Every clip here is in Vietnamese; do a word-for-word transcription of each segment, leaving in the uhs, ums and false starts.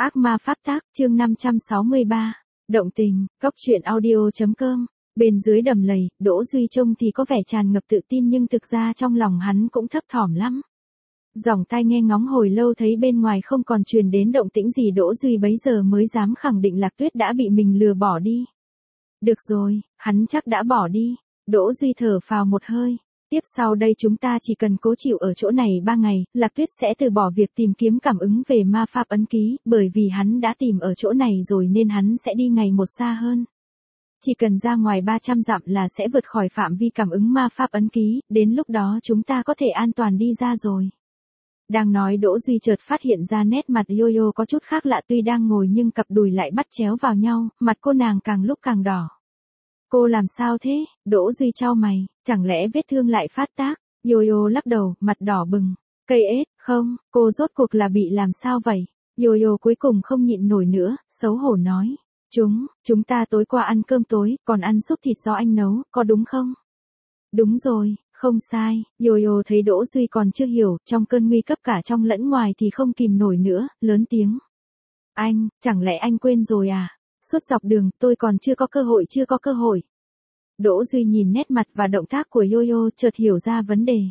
Ác ma pháp tác, chương năm trăm sáu mươi ba. Động tình, góc truyện audio.com. Bên dưới đầm lầy, Đỗ Duy trông thì có vẻ tràn ngập tự tin nhưng thực ra trong lòng hắn cũng thấp thỏm lắm. Dòng tai nghe ngóng hồi lâu thấy bên ngoài không còn truyền đến động tĩnh gì, Đỗ Duy bấy giờ mới dám khẳng định Lạc Tuyết đã bị mình lừa bỏ đi. Được rồi, hắn chắc đã bỏ đi. Đỗ Duy thở phào một hơi. Tiếp sau đây chúng ta chỉ cần cố chịu ở chỗ này ba ngày, Lạc Tuyết sẽ từ bỏ việc tìm kiếm cảm ứng về ma pháp ấn ký, bởi vì hắn đã tìm ở chỗ này rồi nên hắn sẽ đi ngày một xa hơn. Chỉ cần ra ngoài ba trăm dặm là sẽ vượt khỏi phạm vi cảm ứng ma pháp ấn ký, đến lúc đó chúng ta có thể an toàn đi ra rồi. Đang nói Đỗ Duy chợt phát hiện ra nét mặt Yo-Yo có chút khác lạ, tuy đang ngồi nhưng cặp đùi lại bắt chéo vào nhau, mặt cô nàng càng lúc càng đỏ. Cô làm sao thế? Đỗ Duy chau mày, chẳng lẽ vết thương lại phát tác? Yo-Yo lắc đầu, mặt đỏ bừng. Cây ếch, không, cô rốt cuộc là bị làm sao vậy? Yo-Yo cuối cùng không nhịn nổi nữa, xấu hổ nói. Chúng, chúng ta tối qua ăn cơm tối, còn ăn súp thịt do anh nấu, có đúng không? Đúng rồi, không sai. Yo-Yo thấy Đỗ Duy còn chưa hiểu, trong cơn nguy cấp cả trong lẫn ngoài thì không kìm nổi nữa, lớn tiếng. Anh, chẳng lẽ anh quên rồi à? Suốt dọc đường, tôi còn chưa có cơ hội chưa có cơ hội. Đỗ Duy nhìn nét mặt và động tác của Yo-Yo chợt hiểu ra vấn đề.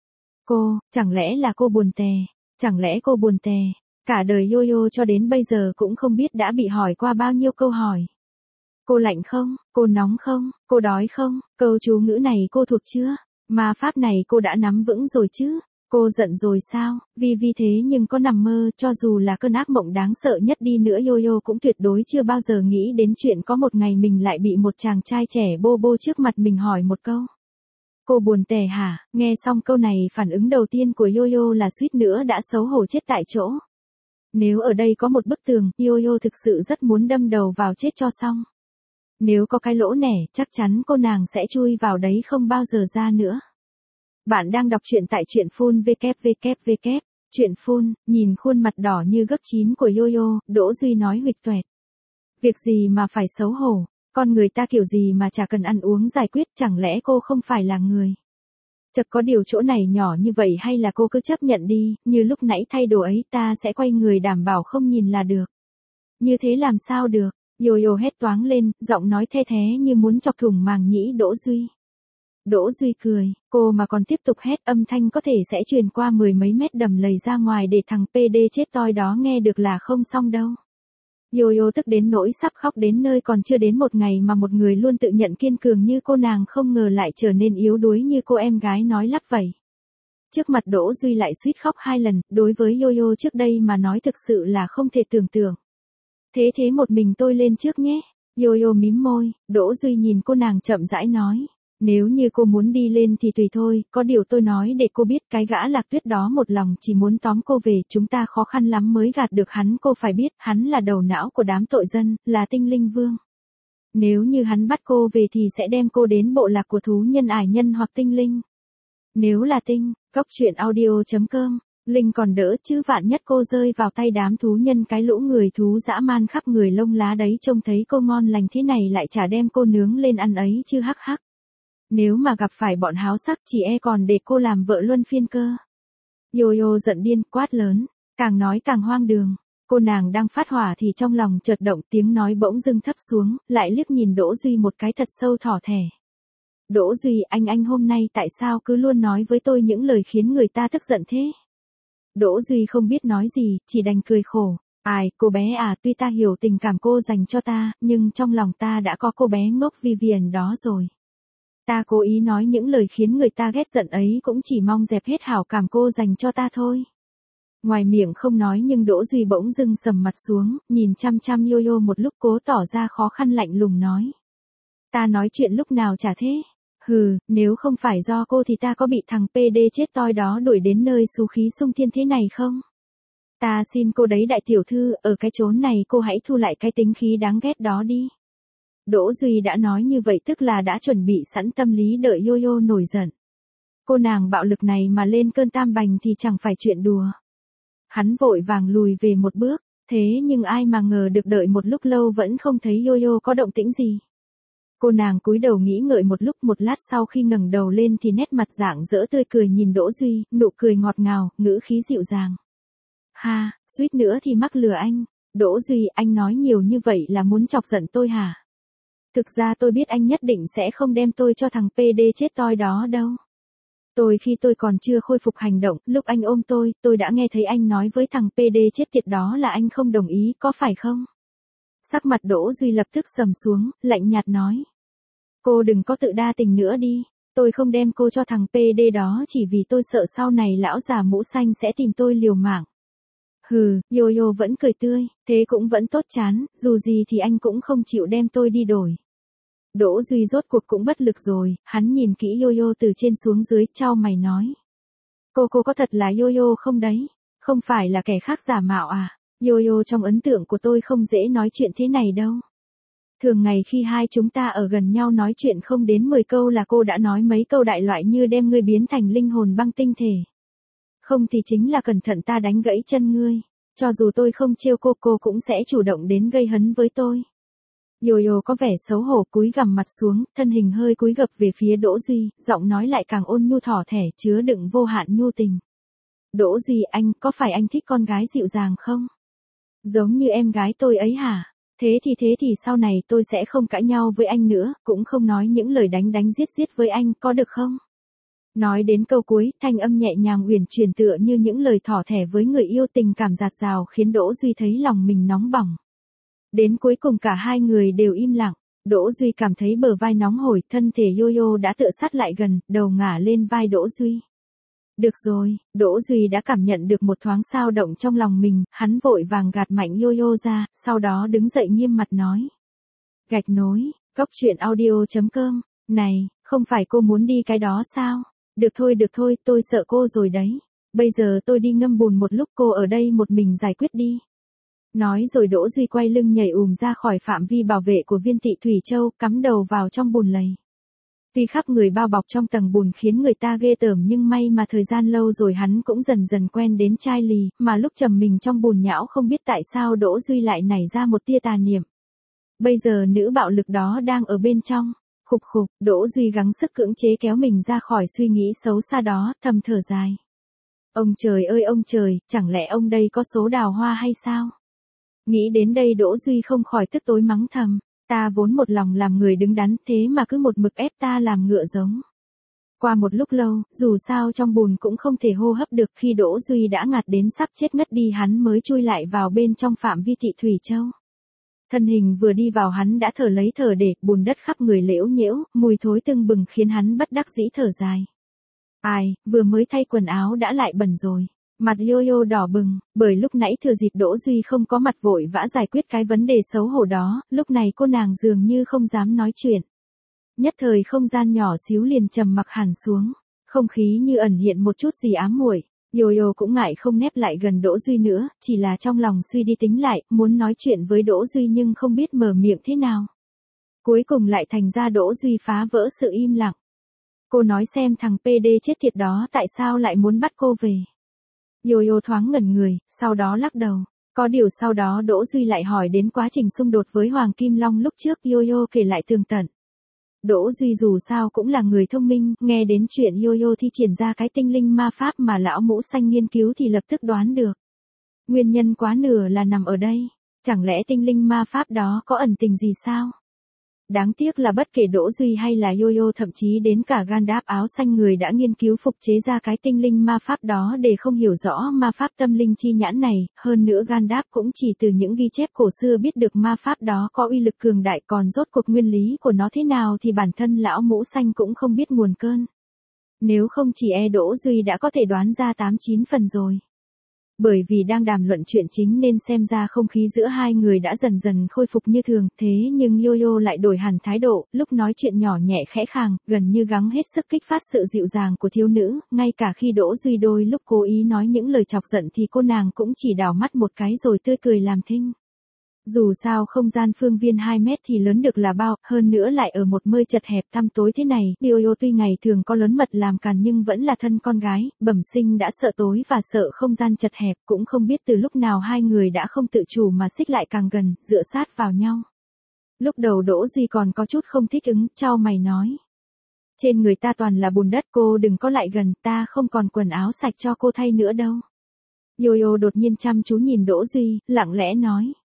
Cô, chẳng lẽ là cô buồn tè? Chẳng lẽ cô buồn tè? Cả đời Yo-Yo cho đến bây giờ cũng không biết đã bị hỏi qua bao nhiêu câu hỏi. Cô lạnh không? Cô nóng không? Cô đói không? Câu chú ngữ này cô thuộc chưa? Ma pháp này cô đã nắm vững rồi chứ? Cô giận rồi sao? Vì vì thế nhưng có nằm mơ, cho dù là cơn ác mộng đáng sợ nhất đi nữa Yo-Yo cũng tuyệt đối chưa bao giờ nghĩ đến chuyện có một ngày mình lại bị một chàng trai trẻ bô bô trước mặt mình hỏi một câu. Cô buồn tè hả? Nghe xong câu này phản ứng đầu tiên của Yo-Yo là suýt nữa đã xấu hổ chết tại chỗ. Nếu ở đây có một bức tường, Yo-Yo thực sự rất muốn đâm đầu vào chết cho xong. Nếu có cái lỗ nẻ, chắc chắn cô nàng sẽ chui vào đấy không bao giờ ra nữa. Bạn đang đọc truyện tại truyện phun vê kép vê kép vê kép. Truyện phun, nhìn khuôn mặt đỏ như gấp chín của Yo-Yo, Đỗ Duy nói huỵch toẹt. Việc gì mà phải xấu hổ, con người ta kiểu gì mà chả cần ăn uống giải quyết, chẳng lẽ cô không phải là người. Chật có điều chỗ này nhỏ như vậy hay là cô cứ chấp nhận đi, như lúc nãy thay đồ ấy ta sẽ quay người đảm bảo không nhìn là được. Như thế làm sao được, Yo-Yo hét toáng lên, giọng nói the thé như muốn chọc thủng màng nhĩ Đỗ Duy. Đỗ Duy cười, cô mà còn tiếp tục hét âm thanh có thể sẽ truyền qua mười mấy mét đầm lầy ra ngoài để thằng pê đê chết toi đó nghe được là không xong đâu. Yo-Yo tức đến nỗi sắp khóc, đến nơi còn chưa đến một ngày mà một người luôn tự nhận kiên cường như cô nàng không ngờ lại trở nên yếu đuối như cô em gái nói lắp vậy. Trước mặt Đỗ Duy lại suýt khóc hai lần, đối với Yo-Yo trước đây mà nói thực sự là không thể tưởng tượng. Thế thế một mình tôi lên trước nhé. Yo-Yo mím môi, Đỗ Duy nhìn cô nàng chậm rãi nói. Nếu như cô muốn đi lên thì tùy thôi, có điều tôi nói để cô biết cái gã Lạc Tuyết đó một lòng chỉ muốn tóm cô về, chúng ta khó khăn lắm mới gạt được hắn, cô phải biết, hắn là đầu não của đám tội dân, là tinh linh vương. Nếu như hắn bắt cô về thì sẽ đem cô đến bộ lạc của thú nhân ải nhân hoặc tinh linh. Nếu là tinh, góc truyện audio.com, linh còn đỡ chứ vạn nhất cô rơi vào tay đám thú nhân cái lũ người thú dã man khắp người lông lá đấy trông thấy cô ngon lành thế này lại chả đem cô nướng lên ăn ấy chứ hắc hắc. Nếu mà gặp phải bọn háo sắc chỉ e còn để cô làm vợ luân phiên cơ. Yo-Yo giận điên quát lớn, càng nói càng hoang đường. Cô nàng đang phát hỏa thì trong lòng chợt động, tiếng nói bỗng dưng thấp xuống, lại liếc nhìn Đỗ Duy một cái thật sâu thỏ thẻ. Đỗ Duy, anh anh hôm nay tại sao cứ luôn nói với tôi những lời khiến người ta tức giận thế? Đỗ Duy không biết nói gì, chỉ đành cười khổ. Ai, cô bé à, tuy ta hiểu tình cảm cô dành cho ta, nhưng trong lòng ta đã có cô bé ngốc Vivian đó rồi. Ta cố ý nói những lời khiến người ta ghét giận ấy cũng chỉ mong dẹp hết hảo cảm cô dành cho ta thôi. Ngoài miệng không nói nhưng Đỗ Duy bỗng dưng sầm mặt xuống, nhìn chăm chăm Yo-Yo một lúc cố tỏ ra khó khăn lạnh lùng nói. Ta nói chuyện lúc nào chả thế. Hừ, nếu không phải do cô thì ta có bị thằng pê đê chết toi đó đuổi đến nơi xú khí xung thiên thế này không? Ta xin cô đấy đại tiểu thư, ở cái chốn này cô hãy thu lại cái tính khí đáng ghét đó đi. Đỗ Duy đã nói như vậy tức là đã chuẩn bị sẵn tâm lý đợi Yo-Yo nổi giận. Cô nàng bạo lực này mà lên cơn tam bành thì chẳng phải chuyện đùa. Hắn vội vàng lùi về một bước, thế nhưng ai mà ngờ được đợi một lúc lâu vẫn không thấy Yo-Yo có động tĩnh gì. Cô nàng cúi đầu nghĩ ngợi một lúc, một lát sau khi ngẩng đầu lên thì nét mặt rạng rỡ tươi cười nhìn Đỗ Duy, nụ cười ngọt ngào, ngữ khí dịu dàng. Ha, suýt nữa thì mắc lừa anh. Đỗ Duy, anh nói nhiều như vậy là muốn chọc giận tôi hả? Thực ra tôi biết anh nhất định sẽ không đem tôi cho thằng pê đê chết toi đó đâu. Tôi khi tôi còn chưa khôi phục hành động, lúc anh ôm tôi, tôi đã nghe thấy anh nói với thằng pê đê chết tiệt đó là anh không đồng ý, có phải không? Sắc mặt Đỗ Duy lập tức sầm xuống, lạnh nhạt nói. Cô đừng có tự đa tình nữa đi, tôi không đem cô cho thằng pê đê đó chỉ vì tôi sợ sau này lão già mũ xanh sẽ tìm tôi liều mạng. Hừ, Yo-yo vẫn cười tươi, thế cũng vẫn tốt chán, dù gì thì anh cũng không chịu đem tôi đi đổi. Đỗ Duy rốt cuộc cũng bất lực rồi, hắn nhìn kỹ Yo-yo từ trên xuống dưới, chau mày nói. Cô cô có thật là Yo-yo không đấy? Không phải là kẻ khác giả mạo à? Yo-yo trong ấn tượng của tôi không dễ nói chuyện thế này đâu. Thường ngày khi hai chúng ta ở gần nhau nói chuyện không đến mười câu là cô đã nói mấy câu đại loại như đem ngươi biến thành linh hồn băng tinh thể. Không thì chính là cẩn thận ta đánh gãy chân ngươi. Cho dù tôi không trêu cô, cô cũng sẽ chủ động đến gây hấn với tôi. Yo-yo có vẻ xấu hổ cúi gằm mặt xuống, thân hình hơi cúi gập về phía Đỗ Duy, giọng nói lại càng ôn nhu thỏ thẻ chứa đựng vô hạn nhu tình. Đỗ Duy, anh, có phải anh thích con gái dịu dàng không? Giống như em gái tôi ấy hả? Thế thì thế thì sau này tôi sẽ không cãi nhau với anh nữa, cũng không nói những lời đánh đánh giết giết với anh, có được không? Nói đến câu cuối, thanh âm nhẹ nhàng uyển chuyển tựa như những lời thỏ thẻ với người yêu, tình cảm dạt dào khiến Đỗ Duy thấy lòng mình nóng bỏng. Đến cuối cùng cả hai người đều im lặng, Đỗ Duy cảm thấy bờ vai nóng hổi, thân thể Yo-yo đã tựa sát lại gần, đầu ngả lên vai Đỗ Duy. Được rồi, Đỗ Duy đã cảm nhận được một thoáng xao động trong lòng mình, hắn vội vàng gạt mạnh Yo-yo ra, sau đó đứng dậy nghiêm mặt nói. Gạch nối, góc truyện audio chấm com, này, không phải cô muốn đi cái đó sao? Được thôi được thôi, tôi sợ cô rồi đấy. Bây giờ tôi đi ngâm bùn một lúc, cô ở đây một mình giải quyết đi. Nói rồi Đỗ Duy quay lưng nhảy ùm ra khỏi phạm vi bảo vệ của Viên Tị Thủy Châu, cắm đầu vào trong bùn lầy. Tuy khắp người bao bọc trong tầng bùn khiến người ta ghê tởm nhưng may mà thời gian lâu rồi hắn cũng dần dần quen đến chai lì, mà lúc trầm mình trong bùn nhão không biết tại sao Đỗ Duy lại nảy ra một tia tà niệm. Bây giờ nữ bạo lực đó đang ở bên trong. Khục khục, Đỗ Duy gắng sức cưỡng chế kéo mình ra khỏi suy nghĩ xấu xa đó, thầm thở dài. Ông trời ơi ông trời, chẳng lẽ ông đây có số đào hoa hay sao? Nghĩ đến đây Đỗ Duy không khỏi tức tối mắng thầm, ta vốn một lòng làm người đứng đắn thế mà cứ một mực ép ta làm ngựa giống. Qua một lúc lâu, dù sao trong bùn cũng không thể hô hấp được, khi Đỗ Duy đã ngạt đến sắp chết ngất đi hắn mới chui lại vào bên trong phạm vi Tị Thủy Châu. Thân hình vừa đi vào hắn đã thở lấy thở để, bùn đất khắp người lễu nhễu, mùi thối tưng bừng khiến hắn bất đắc dĩ thở dài. Ai, vừa mới thay quần áo đã lại bẩn rồi. Mặt Yo-yo đỏ bừng, bởi lúc nãy thừa dịp Đỗ Duy không có mặt vội vã giải quyết cái vấn đề xấu hổ đó, lúc này cô nàng dường như không dám nói chuyện. Nhất thời không gian nhỏ xíu liền trầm mặc hẳn xuống, không khí như ẩn hiện một chút gì ám muội. Yo-yo cũng ngại không nép lại gần Đỗ Duy nữa, chỉ là trong lòng suy đi tính lại, muốn nói chuyện với Đỗ Duy nhưng không biết mở miệng thế nào. Cuối cùng lại thành ra Đỗ Duy phá vỡ sự im lặng. Cô nói xem thằng pê đê chết tiệt đó tại sao lại muốn bắt cô về. Yo-yo thoáng ngẩn người, sau đó lắc đầu. Có điều sau đó Đỗ Duy lại hỏi đến quá trình xung đột với Hoàng Kim Long lúc trước, Yo-yo kể lại tường tận. Đỗ Duy dù sao cũng là người thông minh, nghe đến chuyện Yo-yo thi triển ra cái tinh linh ma pháp mà lão mũ xanh nghiên cứu thì lập tức đoán được. Nguyên nhân quá nửa là nằm ở đây. Chẳng lẽ tinh linh ma pháp đó có ẩn tình gì sao? Đáng tiếc là bất kể Đỗ Duy hay là Yo-yo, thậm chí đến cả Gandalf áo xanh người đã nghiên cứu phục chế ra cái tinh linh ma pháp đó để không hiểu rõ ma pháp tâm linh chi nhãn này, hơn nữa Gandalf cũng chỉ từ những ghi chép cổ xưa biết được ma pháp đó có uy lực cường đại, còn rốt cuộc nguyên lý của nó thế nào thì bản thân lão mũ xanh cũng không biết nguồn cơn. Nếu không chỉ e Đỗ Duy đã có thể đoán ra tám chín phần rồi. Bởi vì đang đàm luận chuyện chính nên xem ra không khí giữa hai người đã dần dần khôi phục như thường, thế nhưng Yo-yo lại đổi hẳn thái độ, lúc nói chuyện nhỏ nhẹ khẽ khàng, gần như gắng hết sức kích phát sự dịu dàng của thiếu nữ, ngay cả khi Đỗ Duy đôi lúc cố ý nói những lời chọc giận thì cô nàng cũng chỉ đảo mắt một cái rồi tươi cười làm thinh. Dù sao không gian phương viên hai mét thì lớn được là bao, hơn nữa lại ở một nơi chật hẹp tăm tối thế này, Yo-yo tuy ngày thường có lớn mật làm càn nhưng vẫn là thân con gái, bẩm sinh đã sợ tối và sợ không gian chật hẹp, cũng không biết từ lúc nào hai người đã không tự chủ mà xích lại càng gần, dựa sát vào nhau. Lúc đầu Đỗ Duy còn có chút không thích ứng, chau mày nói. Trên người ta toàn là bùn đất, cô đừng có lại gần, ta không còn quần áo sạch cho cô thay nữa đâu. Yo-yo đột nhiên chăm chú nhìn Đỗ Duy, lặng lẽ nói.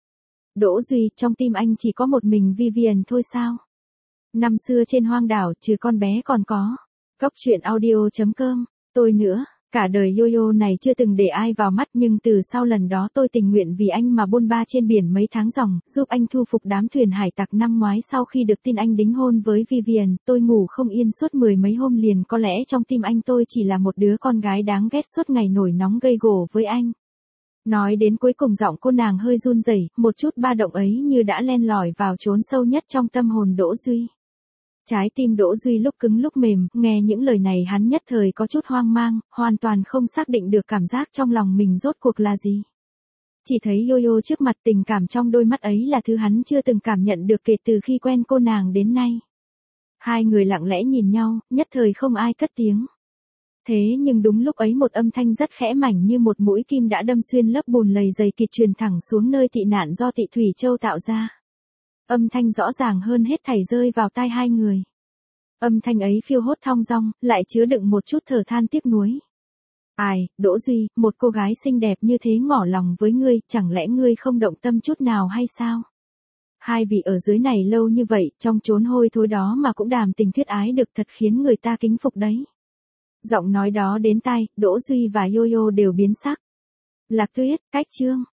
Đỗ Duy, trong tim anh chỉ có một mình Vivian thôi sao? Năm xưa trên hoang đảo, trừ con bé còn có. Góc truyện audio chấm com, tôi nữa. Cả đời Yo-Yo này chưa từng để ai vào mắt, nhưng từ sau lần đó tôi tình nguyện vì anh mà bôn ba trên biển mấy tháng ròng, giúp anh thu phục đám thuyền hải tặc. Năm ngoái sau khi được tin anh đính hôn với Vivian, tôi ngủ không yên suốt mười mấy hôm liền. Có lẽ trong tim anh tôi chỉ là một đứa con gái đáng ghét suốt ngày nổi nóng gây gổ với anh. Nói đến cuối cùng giọng cô nàng hơi run rẩy, một chút ba động ấy như đã len lỏi vào chốn sâu nhất trong tâm hồn Đỗ Duy. Trái tim Đỗ Duy lúc cứng lúc mềm, nghe những lời này hắn nhất thời có chút hoang mang, hoàn toàn không xác định được cảm giác trong lòng mình rốt cuộc là gì. Chỉ thấy Yo-Yo trước mặt, tình cảm trong đôi mắt ấy là thứ hắn chưa từng cảm nhận được kể từ khi quen cô nàng đến nay. Hai người lặng lẽ nhìn nhau, nhất thời không ai cất tiếng. Thế nhưng đúng lúc ấy một âm thanh rất khẽ mảnh như một mũi kim đã đâm xuyên lớp bùn lầy dày kịt truyền thẳng xuống nơi tị nạn do Tị Thủy Châu tạo ra. Âm thanh rõ ràng hơn hết thảy rơi vào tai hai người. Âm thanh ấy phiêu hốt thong dong, lại chứa đựng một chút thở than tiếc nuối. Ai, Đỗ Duy, một cô gái xinh đẹp như thế ngỏ lòng với ngươi, chẳng lẽ ngươi không động tâm chút nào hay sao? Hai vị ở dưới này lâu như vậy, trong chốn hôi thối đó mà cũng đàm tình thuyết ái được, thật khiến người ta kính phục đấy. Giọng nói đó đến tai, Đỗ Duy và Yo-Yo đều biến sắc. Lạc Tuyết, Cách Chương.